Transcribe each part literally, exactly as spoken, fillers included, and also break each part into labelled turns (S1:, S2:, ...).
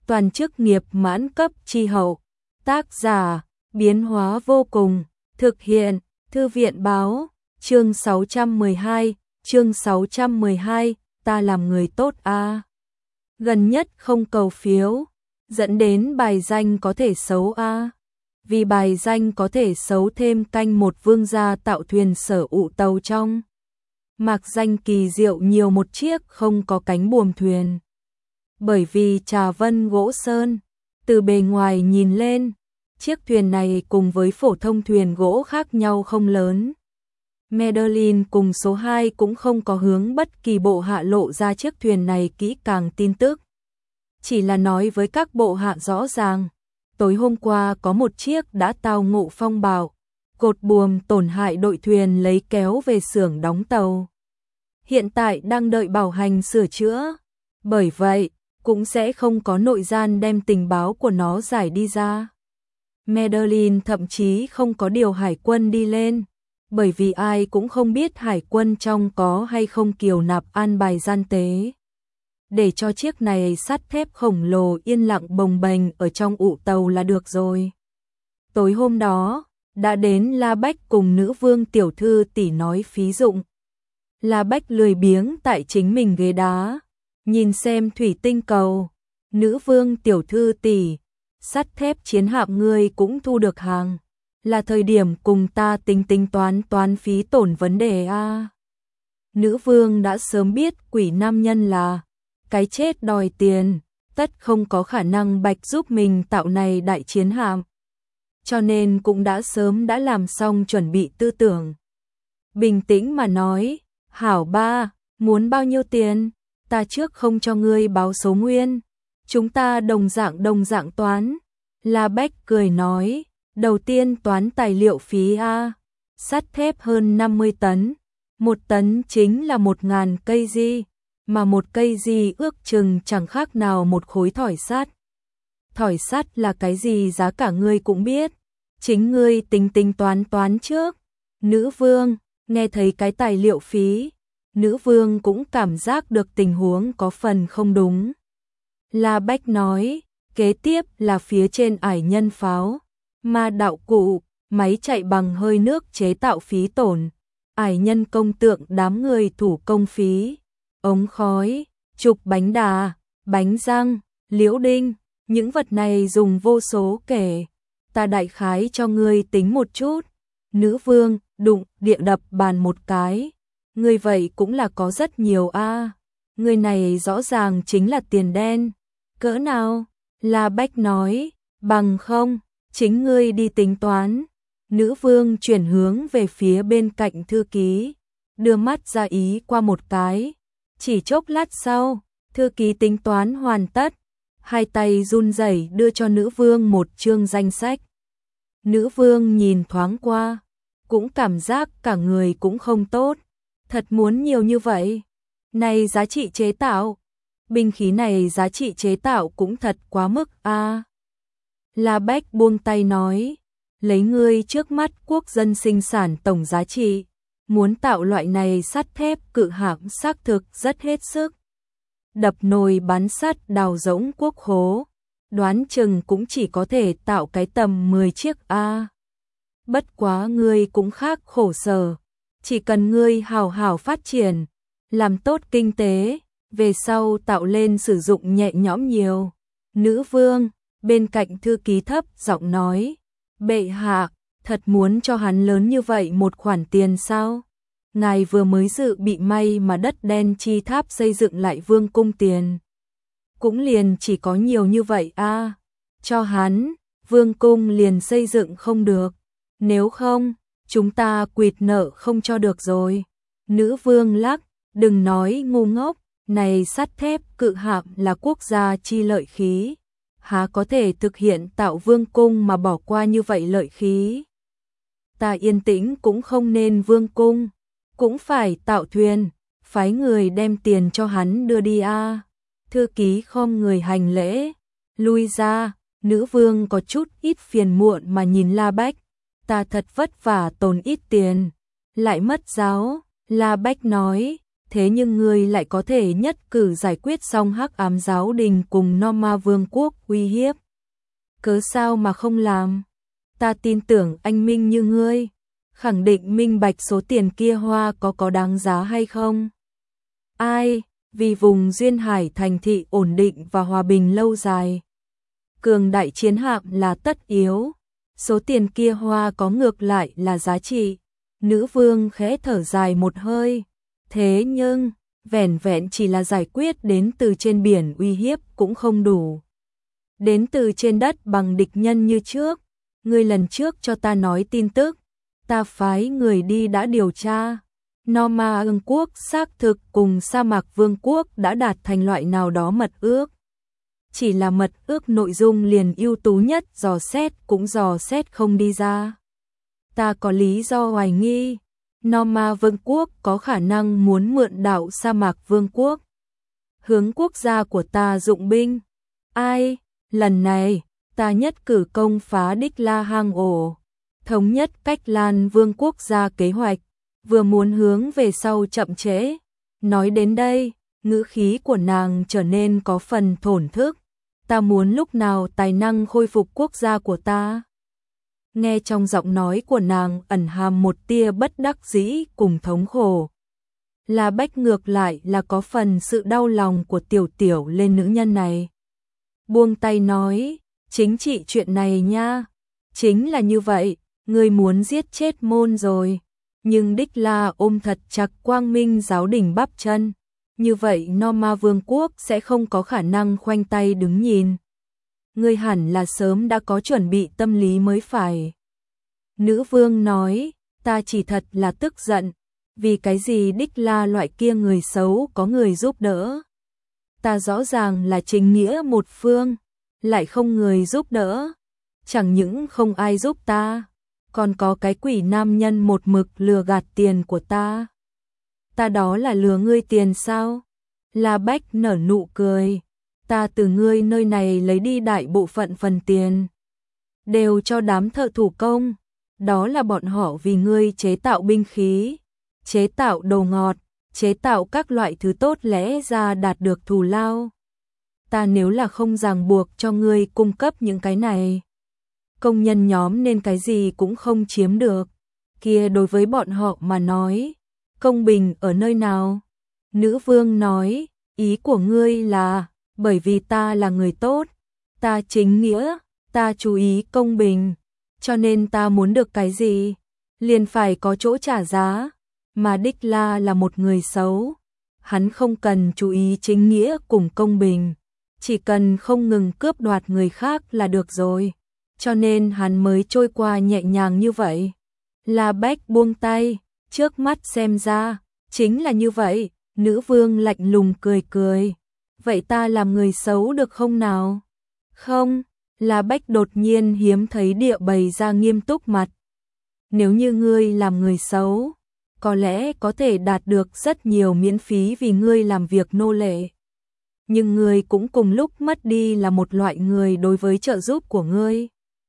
S1: toàn chức nghiệp mãn cấp chi hậu. Tác giả, biến hóa vô cùng, thực hiện, thư viện báo, chương sáu trăm mười hai, chương sáu trăm mười hai, ta làm người tốt a. À. Gần nhất không cầu phiếu, dẫn đến bài danh có thể xấu a. À. Vì bài danh có thể xấu thêm canh một vương gia tạo thuyền sở ụ tàu trong. Mạc danh kỳ diệu nhiều một chiếc không có cánh buồm thuyền. Bởi vì trà vân gỗ sơn, từ bề ngoài nhìn lên, chiếc thuyền này cùng với phổ thông thuyền gỗ khác nhau không lớn. Madeline cùng số hai cũng không có hướng bất kỳ bộ hạ lộ ra chiếc thuyền này kỹ càng tin tức. Chỉ là nói với các bộ hạ rõ ràng, tối hôm qua có một chiếc đã tao ngộ phong bạo, cột buồm tổn hại đội thuyền lấy kéo về xưởng đóng tàu. Hiện tại đang đợi bảo hành sửa chữa, bởi vậy cũng sẽ không có nội gian đem tình báo của nó giải đi ra. Madeline thậm chí không có điều hải quân đi lên, bởi vì ai cũng không biết hải quân trong có hay không kiều nạp an bài gian tế. Để cho chiếc này sắt thép khổng lồ yên lặng bồng bềnh ở trong ụ tàu là được rồi. Tối hôm đó, đã đến La Bách cùng nữ vương tiểu thư tỷ nói phí dụng. La Bách lười biếng tại chính mình ghế đá, nhìn xem thủy tinh cầu. Nữ vương tiểu thư tỷ, sắt thép chiến hạm ngươi cũng thu được hàng, là thời điểm cùng ta tính tính toán toán phí tổn vấn đề a. À. Nữ vương đã sớm biết quỷ nam nhân là cái chết đòi tiền, tất không có khả năng bạch giúp mình tạo này đại chiến hạm. Cho nên cũng đã sớm đã làm xong chuẩn bị tư tưởng. Bình tĩnh mà nói, hảo ba, muốn bao nhiêu tiền, ta trước không cho ngươi báo số nguyên, chúng ta đồng dạng đồng dạng toán. La Bách cười nói, đầu tiên toán tài liệu phí a, sắt thép hơn năm mươi tấn, một tấn chính là một ngàn cây di, mà một cây di ước chừng chẳng khác nào một khối thỏi sắt. Thỏi sắt là cái gì giá cả ngươi cũng biết, chính ngươi tính tính toán toán trước. Nữ vương, nghe thấy cái tài liệu phí, nữ vương cũng cảm giác được tình huống có phần không đúng. La Bách nói, kế tiếp là phía trên ải nhân pháo, ma đạo cụ, máy chạy bằng hơi nước chế tạo phí tổn, ải nhân công tượng đám người thủ công phí, ống khói, trục bánh đà, bánh răng, liễu đinh, những vật này dùng vô số kể, ta đại khái cho ngươi tính một chút. Nữ vương, đụng, địa đập bàn một cái, ngươi vậy cũng là có rất nhiều a. À. Người này rõ ràng chính là tiền đen. Cỡ nào? La Bách nói, bằng không, chính ngươi đi tính toán. Nữ vương chuyển hướng về phía bên cạnh thư ký, đưa mắt ra ý qua một cái. Chỉ chốc lát sau, thư ký tính toán hoàn tất, hai tay run rẩy đưa cho nữ vương một chương danh sách. Nữ vương nhìn thoáng qua, cũng cảm giác cả người cũng không tốt, thật muốn nhiều như vậy. Này giá trị chế tạo, binh khí này giá trị chế tạo cũng thật quá mức a. À. La Bách buông tay nói, lấy ngươi trước mắt quốc dân sinh sản tổng giá trị, muốn tạo loại này sắt thép cự hạm xác thực rất hết sức. Đập nồi bán sắt đào rỗng quốc khố, đoán chừng cũng chỉ có thể tạo cái tầm mười chiếc a. À. Bất quá ngươi cũng khác khổ sở, chỉ cần ngươi hào hào phát triển, làm tốt kinh tế, về sau tạo lên sử dụng nhẹ nhõm nhiều. Nữ vương, bên cạnh thư ký thấp giọng nói, bệ hạ, thật muốn cho hắn lớn như vậy một khoản tiền sao? Ngài vừa mới dự bị may mà đất đen chi tháp xây dựng lại vương cung tiền. Cũng liền chỉ có nhiều như vậy a. À. Cho hắn, vương cung liền xây dựng không được. Nếu không, chúng ta quỵt nợ không cho được rồi. Nữ vương lắc, đừng nói ngu ngốc, này sắt thép cự hạm là quốc gia chi lợi khí. Há có thể thực hiện tạo vương cung mà bỏ qua như vậy lợi khí. Ta yên tĩnh cũng không nên vương cung, cũng phải tạo thuyền, phái người đem tiền cho hắn đưa đi a. À. Thư ký khom người hành lễ, lui ra. Nữ vương có chút ít phiền muộn mà nhìn La Bách, ta thật vất vả tồn ít tiền, lại mất giáo. La Bách nói, thế nhưng ngươi lại có thể nhất cử giải quyết xong Hắc Ám Giáo Đình cùng Norma Vương quốc uy hiếp. Cớ sao mà không làm? Ta tin tưởng anh minh như ngươi, khẳng định minh bạch số tiền kia hoa có có đáng giá hay không. Ai, vì vùng duyên hải thành thị ổn định và hòa bình lâu dài. Cường đại chiến hạm là tất yếu, số tiền kia hoa có ngược lại là giá trị. Nữ vương khẽ thở dài một hơi, thế nhưng, vẻn vẹn chỉ là giải quyết đến từ trên biển uy hiếp cũng không đủ. Đến từ trên đất bằng địch nhân như trước, ngươi lần trước cho ta nói tin tức, ta phái người đi đã điều tra. Norma Vương quốc xác thực cùng Sa mạc Vương quốc đã đạt thành loại nào đó mật ước. Chỉ là mật ước nội dung liền ưu tú nhất dò xét cũng dò xét không đi ra. Ta có lý do hoài nghi, Norma Vương quốc có khả năng muốn mượn đảo Sa mạc Vương quốc hướng quốc gia của ta dụng binh. Ai, lần này, ta nhất cử công phá Đích La hang ổ, thống nhất Cách Lan Vương quốc gia kế hoạch, vừa muốn hướng về sau chậm trễ. Nói đến đây, ngữ khí của nàng trở nên có phần thổn thức. Ta muốn lúc nào tài năng khôi phục quốc gia của ta. Nghe trong giọng nói của nàng ẩn hàm một tia bất đắc dĩ cùng thống khổ. La Bách ngược lại là có phần sự đau lòng của tiểu tiểu lên nữ nhân này. Buông tay nói, chính trị chuyện này nha, chính là như vậy, ngươi muốn giết chết môn rồi. Nhưng Đích La ôm thật chặt Quang Minh giáo đình bắp chân, như vậy Norma Vương quốc sẽ không có khả năng khoanh tay đứng nhìn. Ngươi hẳn là sớm đã có chuẩn bị tâm lý mới phải. Nữ vương nói, ta chỉ thật là tức giận, vì cái gì Đích La loại kia người xấu có người giúp đỡ. Ta rõ ràng là chính nghĩa một phương, lại không người giúp đỡ. Chẳng những không ai giúp ta, còn có cái quỷ nam nhân một mực lừa gạt tiền của ta. Ta đó là lừa ngươi tiền sao? La Bách nở nụ cười. Ta từ ngươi nơi này lấy đi đại bộ phận phần tiền, đều cho đám thợ thủ công. Đó là bọn họ vì ngươi chế tạo binh khí, chế tạo đồ ngọt, chế tạo các loại thứ tốt lẽ ra đạt được thù lao. Ta nếu là không ràng buộc cho ngươi cung cấp những cái này, công nhân nhóm nên cái gì cũng không chiếm được. Kia đối với bọn họ mà nói, công bình ở nơi nào? Nữ vương nói, ý của ngươi là, bởi vì ta là người tốt, ta chính nghĩa, ta chú ý công bình, cho nên ta muốn được cái gì, liền phải có chỗ trả giá. Mà Đích La là một người xấu, hắn không cần chú ý chính nghĩa cùng công bình, chỉ cần không ngừng cướp đoạt người khác là được rồi, cho nên hắn mới trôi qua nhẹ nhàng như vậy. La Bách buông tay, trước mắt xem ra, chính là như vậy. Nữ vương lạnh lùng cười cười, vậy ta làm người xấu được không nào? Không, La Bách đột nhiên hiếm thấy địa bày ra nghiêm túc mặt. Nếu như ngươi làm người xấu, có lẽ có thể đạt được rất nhiều miễn phí vì ngươi làm việc nô lệ. Nhưng ngươi cũng cùng lúc mất đi là một loại người đối với trợ giúp của ngươi.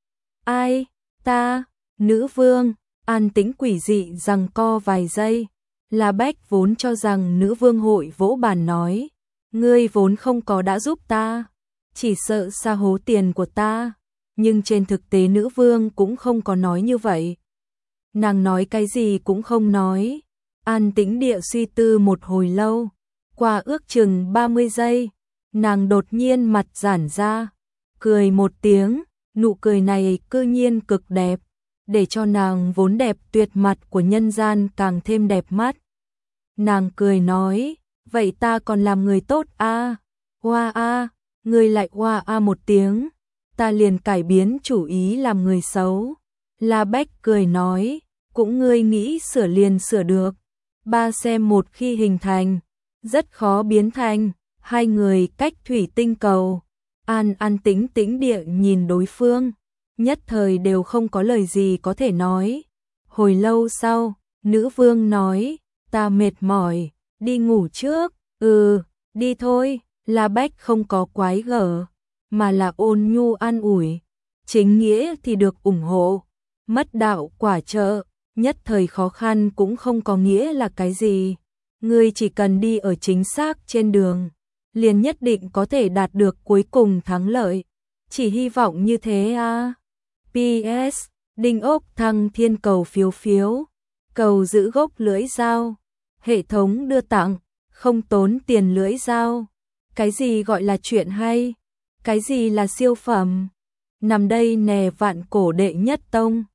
S1: Ai? Ta? Nữ vương? An tĩnh quỷ dị giằng co vài giây. La Bách vốn cho rằng nữ vương hội vỗ bàn nói, ngươi vốn không có đã giúp ta, chỉ sợ sa hố tiền của ta. Nhưng trên thực tế nữ vương cũng không có nói như vậy. Nàng nói cái gì cũng không nói, an tĩnh địa suy tư một hồi lâu. Qua ước chừng ba mươi giây, nàng đột nhiên mặt giãn ra, cười một tiếng, nụ cười này cư nhiên cực đẹp, để cho nàng vốn đẹp tuyệt mặt của nhân gian càng thêm đẹp mắt. Nàng cười nói, vậy ta còn làm người tốt a? Hoa a, ngươi lại hoa a một tiếng, ta liền cải biến chủ ý làm người xấu. La Bách cười nói, cũng ngươi nghĩ sửa liền sửa được. Ba xem một khi hình thành, rất khó biến thành. Hai người cách thủy tinh cầu, an an tĩnh tĩnh địa nhìn đối phương, nhất thời đều không có lời gì có thể nói. Hồi lâu sau, nữ vương nói, ta mệt mỏi, đi ngủ trước. Ừ, đi thôi. La Bách không có quái gở, mà là ôn nhu an ủi. Chính nghĩa thì được ủng hộ, mất đạo quả trợ, nhất thời khó khăn cũng không có nghĩa là cái gì. Ngươi chỉ cần đi ở chính xác trên đường, liền nhất định có thể đạt được cuối cùng thắng lợi. Chỉ hy vọng như thế à. pê ét. Đinh ốc thăng thiên cầu phiếu phiếu. Cầu giữ gốc lưỡi dao. Hệ thống đưa tặng, không tốn tiền lưỡi dao. Cái gì gọi là chuyện hay? Cái gì là siêu phẩm? Nằm đây nè vạn cổ đệ nhất tông.